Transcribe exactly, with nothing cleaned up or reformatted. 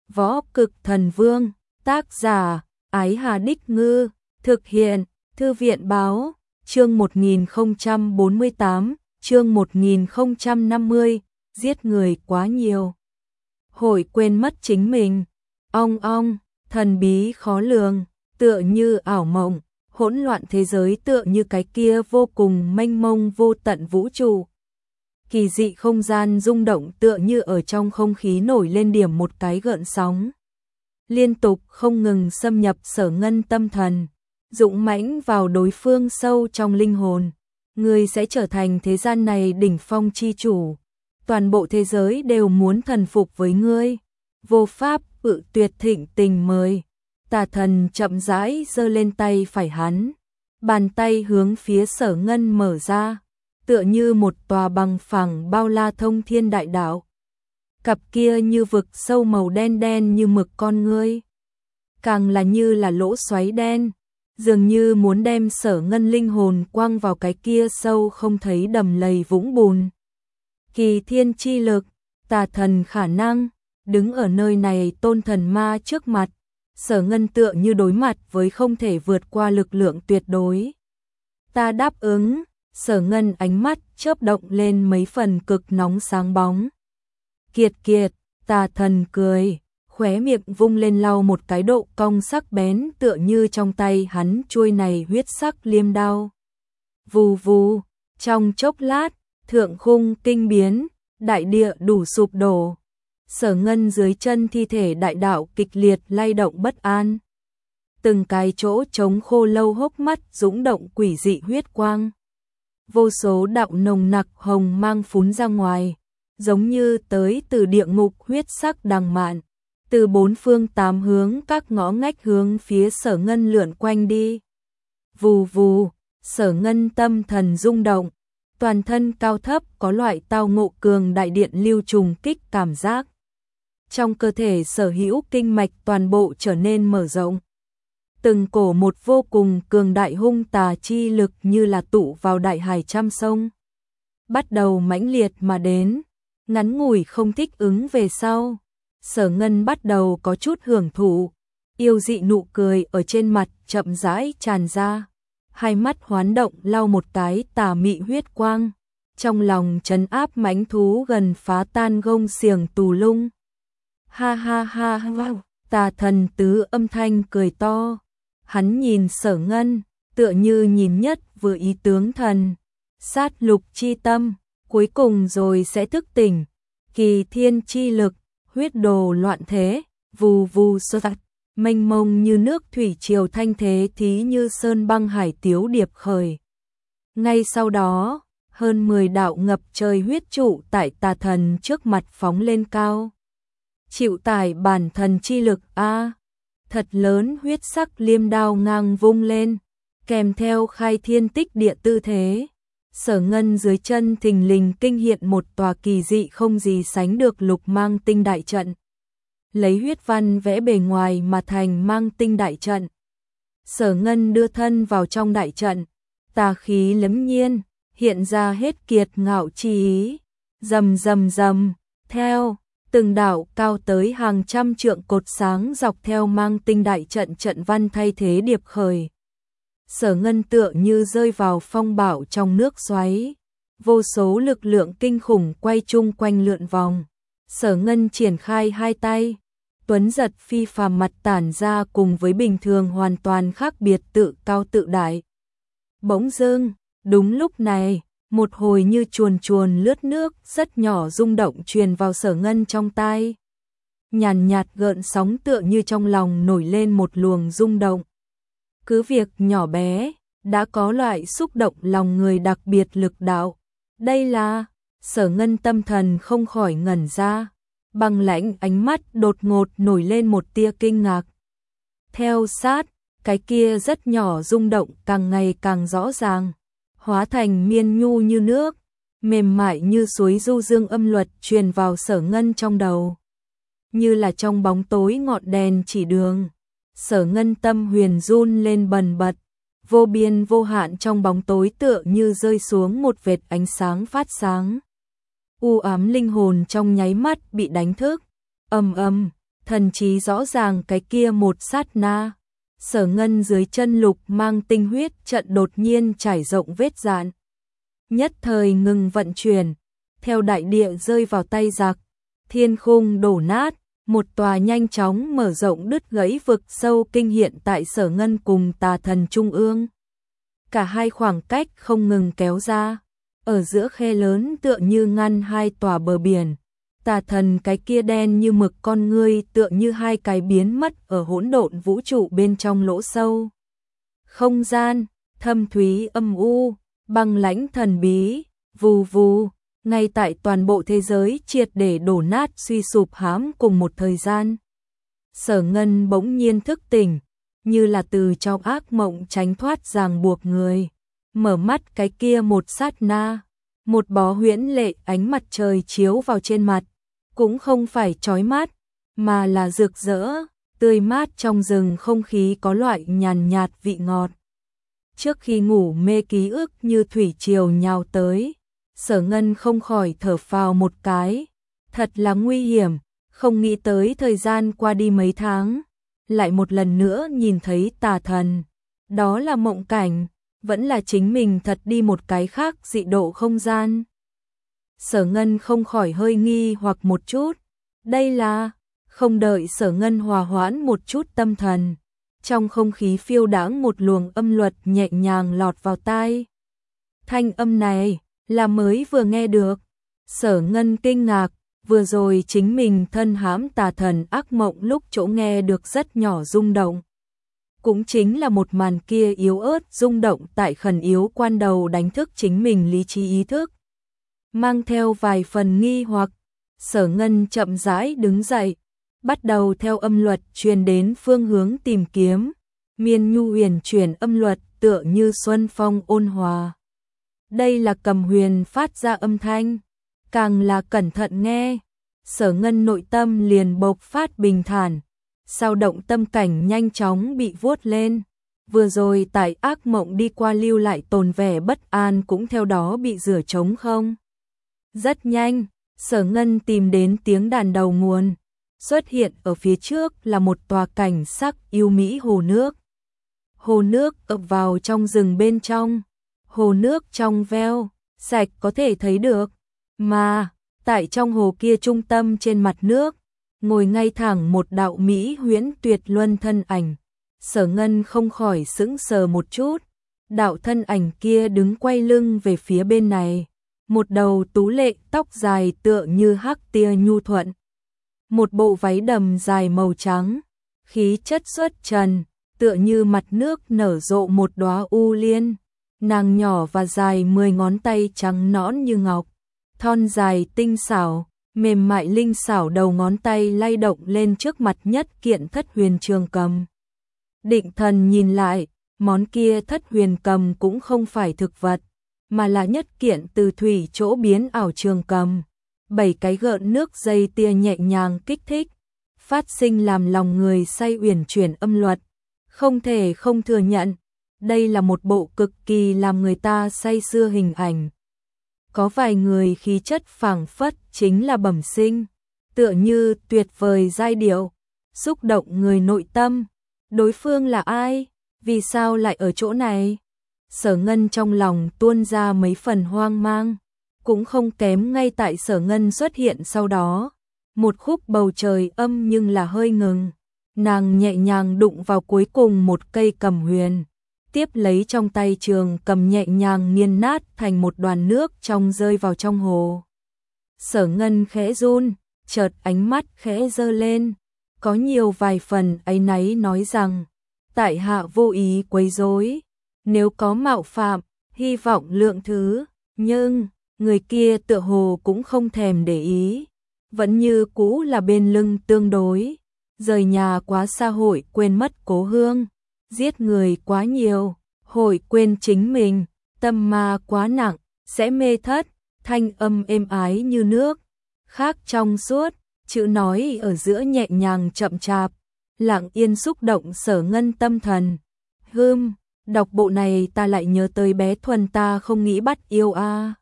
Võ Cực Thần Vương, tác giả, Ái Hà Đích Ngư, thực hiện, Thư viện Báo, chương một nghìn không trăm bốn mươi tám, chương một nghìn không trăm năm mươi, giết người quá nhiều. Hội quên mất chính mình, ong ong, thần bí khó lường, tựa như ảo mộng, hỗn loạn thế giới tựa như cái kia vô cùng mênh mông vô tận vũ trụ. Kỳ dị không gian rung động tựa như ở trong không khí nổi lên điểm một cái gợn sóng. Liên tục không ngừng xâm nhập Sở Ngân tâm thần, dũng mãnh vào đối phương sâu trong linh hồn. Ngươi sẽ trở thành thế gian này đỉnh phong chi chủ. Toàn bộ thế giới đều muốn thần phục với ngươi. Vô pháp cự tuyệt thịnh tình mời. Tà thần chậm rãi giơ lên tay phải hắn. Bàn tay hướng phía Sở Ngân mở ra, tựa như một tòa bằng phẳng bao la thông thiên đại đạo. Cặp kia như vực sâu màu đen đen như mực con ngươi, càng là như là lỗ xoáy đen, dường như muốn đem Sở Ngân linh hồn quăng vào cái kia sâu không thấy đầm lầy vũng bùn. Kỳ thiên chi lực, tà thần khả năng, đứng ở nơi này tôn thần ma trước mặt, Sở Ngân tựa như đối mặt với không thể vượt qua lực lượng tuyệt đối. Ta đáp ứng. Sở Ngân ánh mắt chớp động lên mấy phần cực nóng sáng bóng. Kiệt kiệt, tà thần cười, khóe miệng vung lên lau một cái độ cong sắc bén tựa như trong tay hắn chuôi này huyết sắc liêm đao. Vù vù, trong chốc lát, thượng khung kinh biến, đại địa đủ sụp đổ. Sở Ngân dưới chân thi thể đại đạo kịch liệt lay động bất an. Từng cái chỗ trống khô lâu hốc mắt dũng động quỷ dị huyết quang. Vô số đạo nồng nặc hồng mang phún ra ngoài, giống như tới từ địa ngục huyết sắc đằng mạn, từ bốn phương tám hướng các ngõ ngách hướng phía Sở Ngân lượn quanh đi. Vù vù, Sở Ngân tâm thần rung động, toàn thân cao thấp có loại tao ngộ cường đại điện lưu trùng kích cảm giác. Trong cơ thể sở hữu kinh mạch toàn bộ trở nên mở rộng. Từng cổ một vô cùng cường đại hung tà chi lực như là tụ vào đại hải trăm sông. Bắt đầu mãnh liệt mà đến, ngắn ngủi không thích ứng về sau. Sở Ngân bắt đầu có chút hưởng thụ, yêu dị nụ cười ở trên mặt chậm rãi tràn ra. Hai mắt hoán động lau một cái tà mị huyết quang, trong lòng trấn áp mãnh thú gần phá tan gông xiềng tù lung. Ha ha ha ha, tà thần tứ âm thanh cười to. Hắn nhìn Sở Ngân, tựa như nhìn nhất vừa ý tướng thần. Sát lục chi tâm, cuối cùng rồi sẽ thức tỉnh. Kỳ thiên chi lực, huyết đồ loạn thế, vù vù sơ tạc, mênh mông như nước thủy triều thanh thế thí như sơn băng hải tiếu điệp khởi. Ngay sau đó, hơn mười đạo ngập trời huyết trụ tại tà thần trước mặt phóng lên cao. Chịu tải bản thần chi lực a. Thật lớn huyết sắc liêm đao ngang vung lên, kèm theo khai thiên tích địa tư thế. Sở Ngân dưới chân thình lình kinh hiện một tòa kỳ dị không gì sánh được lục mang tinh đại trận. Lấy huyết văn vẽ bề ngoài mà thành mang tinh đại trận. Sở Ngân đưa thân vào trong đại trận, tà khí lẫm nhiên, hiện ra hết kiệt ngạo chi ý. Rầm rầm rầm, theo từng đạo cao tới hàng trăm trượng cột sáng dọc theo mang tinh đại trận trận văn thay thế điệp khởi. Sở Ngân tựa như rơi vào phong bạo trong nước xoáy, vô số lực lượng kinh khủng quay chung quanh lượn vòng. Sở Ngân triển khai hai tay, tuấn giật phi phàm mặt tản ra cùng với bình thường hoàn toàn khác biệt tự cao tự đại. Bỗng dưng, đúng lúc này, một hồi như chuồn chuồn lướt nước rất nhỏ rung động truyền vào Sở Ngân trong tai. Nhàn nhạt gợn sóng tựa như trong lòng nổi lên một luồng rung động. Cứ việc nhỏ bé, đã có loại xúc động lòng người đặc biệt lực đạo. Đây là, Sở Ngân tâm thần không khỏi ngẩn ra, băng lãnh ánh mắt đột ngột nổi lên một tia kinh ngạc. Theo sát, cái kia rất nhỏ rung động càng ngày càng rõ ràng, hóa thành miên nhu như nước, mềm mại như suối du dương âm luật truyền vào Sở Ngân trong đầu. Như là trong bóng tối ngọn đèn chỉ đường, Sở Ngân tâm huyền run lên bần bật, vô biên vô hạn trong bóng tối tựa như rơi xuống một vệt ánh sáng phát sáng. U ám linh hồn trong nháy mắt bị đánh thức, ầm ầm, thần trí rõ ràng cái kia một sát na. Sở Ngân dưới chân lục mang tinh huyết trận đột nhiên trải rộng vết dạn. Nhất thời ngừng vận chuyển, theo đại địa rơi vào tay giặc, thiên khung đổ nát, một tòa nhanh chóng mở rộng đứt gãy vực sâu kinh hiện tại Sở Ngân cùng Tà Thần trung ương. Cả hai khoảng cách không ngừng kéo ra, ở giữa khe lớn tựa như ngăn hai tòa bờ biển. Tà Thần cái kia đen như mực con ngươi tựa như hai cái biến mất ở hỗn độn vũ trụ bên trong lỗ sâu. Không gian, thâm thúy âm u, băng lãnh thần bí, vù vù, ngay tại toàn bộ thế giới triệt để đổ nát suy sụp hãm cùng một thời gian. Sở Ngân bỗng nhiên thức tỉnh, như là từ trong ác mộng tránh thoát ràng buộc người. Mở mắt cái kia một sát na, một bó huyễn lệ ánh mặt trời chiếu vào trên mặt, cũng không phải chói mắt, mà là rực rỡ, tươi mát. Trong rừng không khí có loại nhàn nhạt vị ngọt. Trước khi ngủ mê ký ức như thủy triều nhào tới, Sở Ngân không khỏi thở phào một cái, thật là nguy hiểm, không nghĩ tới thời gian qua đi mấy tháng, lại một lần nữa nhìn thấy Tà Thần. Đó là mộng cảnh, vẫn là chính mình thật đi một cái khác dị độ không gian. Sở Ngân không khỏi hơi nghi hoặc một chút, đây là, không đợi Sở Ngân hòa hoãn một chút tâm thần, trong không khí phiêu đãng một luồng âm luật nhẹ nhàng lọt vào tai. Thanh âm này là mới vừa nghe được. Sở Ngân kinh ngạc, vừa rồi chính mình thân hãm Tà Thần ác mộng lúc chỗ nghe được rất nhỏ rung động. Cũng chính là một màn kia yếu ớt rung động tại khẩn yếu quan đầu đánh thức chính mình lý trí ý thức. Mang theo vài phần nghi hoặc, Sở Ngân chậm rãi đứng dậy, bắt đầu theo âm luật truyền đến phương hướng tìm kiếm. Miên nhu huyền chuyển âm luật tựa như xuân phong ôn hòa. Đây là cầm huyền phát ra âm thanh, càng là cẩn thận nghe, Sở Ngân nội tâm liền bộc phát bình thản, sao động tâm cảnh nhanh chóng bị vuốt lên. Vừa rồi tại ác mộng đi qua lưu lại tồn vẻ bất an cũng theo đó bị rửa trống không. Rất nhanh, Sở Ngân tìm đến tiếng đàn đầu nguồn, xuất hiện ở phía trước là một tòa cảnh sắc yêu mỹ hồ nước. Hồ nước ập vào trong rừng bên trong, hồ nước trong veo, sạch có thể thấy được, mà tại trong hồ kia trung tâm trên mặt nước, ngồi ngay thẳng một đạo mỹ huyễn tuyệt luân thân ảnh. Sở Ngân không khỏi sững sờ một chút, đạo thân ảnh kia đứng quay lưng về phía bên này, một đầu tú lệ tóc dài tựa như hắc tia nhu thuận, một bộ váy đầm dài màu trắng, khí chất xuất trần, tựa như mặt nước nở rộ một đóa u liên. Nàng nhỏ và dài mười ngón tay trắng nõn như ngọc, thon dài tinh xảo, mềm mại linh xảo đầu ngón tay lay động lên trước mặt nhất kiện thất huyền trường cầm. Định thần nhìn lại, món kia thất huyền cầm cũng không phải thực vật, mà là nhất kiện từ thủy chỗ biến ảo trường cầm. Bảy cái gợn nước dây tia nhẹ nhàng kích thích, phát sinh làm lòng người say uyển chuyển âm luật. Không thể không thừa nhận, đây là một bộ cực kỳ làm người ta say sưa hình ảnh. Có vài người khí chất phảng phất chính là bẩm sinh, tựa như tuyệt vời giai điệu, xúc động người nội tâm. Đối phương là ai? Vì sao lại ở chỗ này? Sở Ngân trong lòng tuôn ra mấy phần hoang mang, cũng không kém ngay tại Sở Ngân xuất hiện sau đó. Một khúc bầu trời âm nhưng là hơi ngừng, nàng nhẹ nhàng đụng vào cuối cùng một cây cầm huyền, tiếp lấy trong tay trường cầm nhẹ nhàng nghiền nát thành một đoàn nước trong rơi vào trong hồ. Sở Ngân khẽ run, chợt ánh mắt khẽ giơ lên, có nhiều vài phần áy náy nói rằng, tại hạ vô ý quấy rối, nếu có mạo phạm, hy vọng lượng thứ, nhưng người kia tựa hồ cũng không thèm để ý, vẫn như cũ là bên lưng tương đối, rời nhà quá xa hội quên mất cố hương, giết người quá nhiều, hội quên chính mình, tâm ma quá nặng, sẽ mê thất. Thanh âm êm ái như nước, khác trong suốt, chữ nói ở giữa nhẹ nhàng chậm chạp, lặng yên xúc động Sở Ngân tâm thần. Hừm, đọc bộ này ta lại nhớ tới bé Thuần ta không nghĩ bắt yêu a. À.